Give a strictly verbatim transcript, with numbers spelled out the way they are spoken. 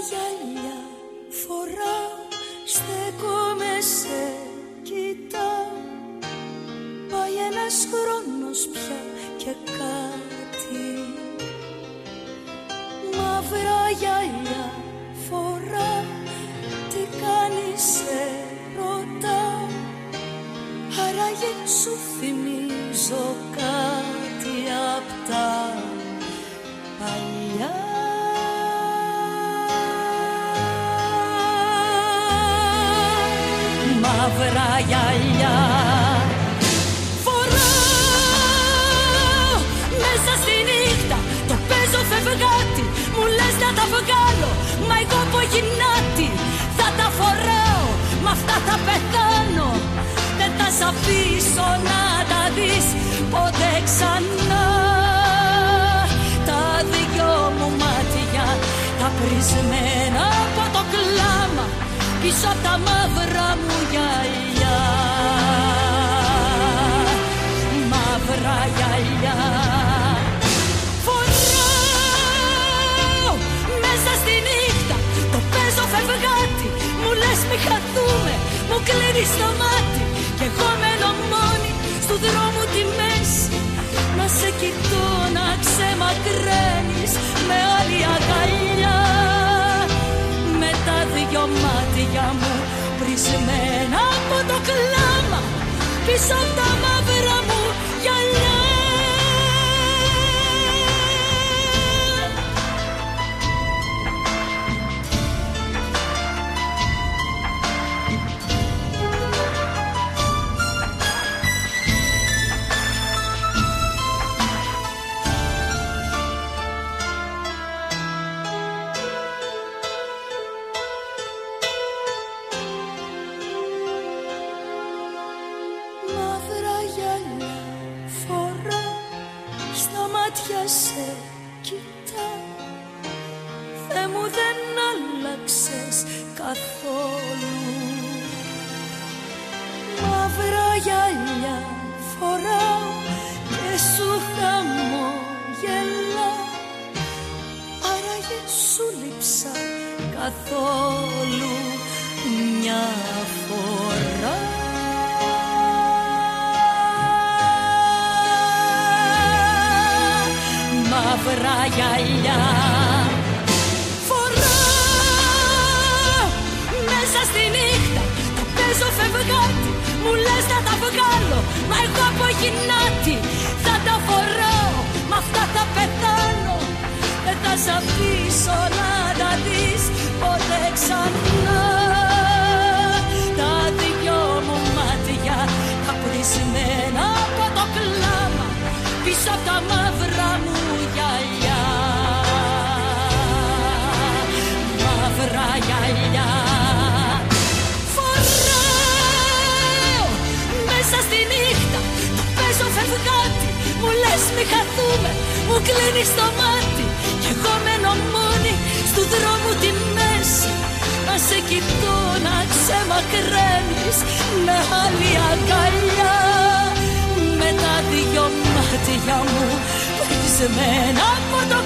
γυαλιά φοράω, στέκομαι σε κοιτάω. Πάει ένας χρόνος πια και κάτι. Μαύρα γυαλιά φοράω, τι κάνεις σε ρωτάω. Άραγε σου θυμίζω κάτι απ' τα παλιά. Μαύρα γυαλιά φοράω μέσα στη νύχτα, το παίζω φευγάτι. Μου λες να τα βγάλω, μα εγώ από γυμνάτι. Θα τα φοράω, μ' αυτά θα πεθάνω. Δεν θα σ' αφήσω να τα δεις ποτέ ξανά. Τα δυο μου μάτια, τα πρισμένα από το κλάμα, πίσω απ' τα μαύρα μου γυαλιά. Μαύρα γυαλιά φοράω μέσα στη νύχτα, το παίζω φευγάτι. Μου λες μη χαθούμε, μου κλείνεις το μάτι. Κι εγώ μένω μόνη στου δρόμου τη μέση, να σε κοιτώ να ξεμακραίνεις με άλλη αγκαλιά. Με τα δυο μάτια μου πρισμένα από το κλάμα, πίσω απ' τα μαύρα μου γυαλιά. Σε κοιτάω, Θεέ μου δεν άλλαξες καθόλου. Μαύρα γυαλιά φοράω και σου χαμογελάω. Άραγε σου λείψα καθόλου μια φορά. Μαύρα γυαλιά φοράω μέσα στη νύχτα, το παίζω φευγάτι. Μου λες να τα βγάλω, μα εγώ από γυμνάτι. Θα τα φοράω, μ' αυτά θα πεθάνω. Δεν θα σ' αφήσω να τα δεις ποτέ ξανά. Τα δυο μου μάτια, τα πρισμένα από το κλάμα, πίσω απ' τα μαύρα μου γυαλιά. Μαύρα γυαλιά φοράω μέσα στη νύχτα, το παίζω φευγάτι. Μου λες μη χαθούμε, μου κλείνεις το μάτι. Κι εγώ μένω μόνη στου δρόμου τη μέση, να σε κοιτώ να ξεμακραίνεις με άλλη αγκαλιά. Με τα δυο μάτια μου πρισμένα από το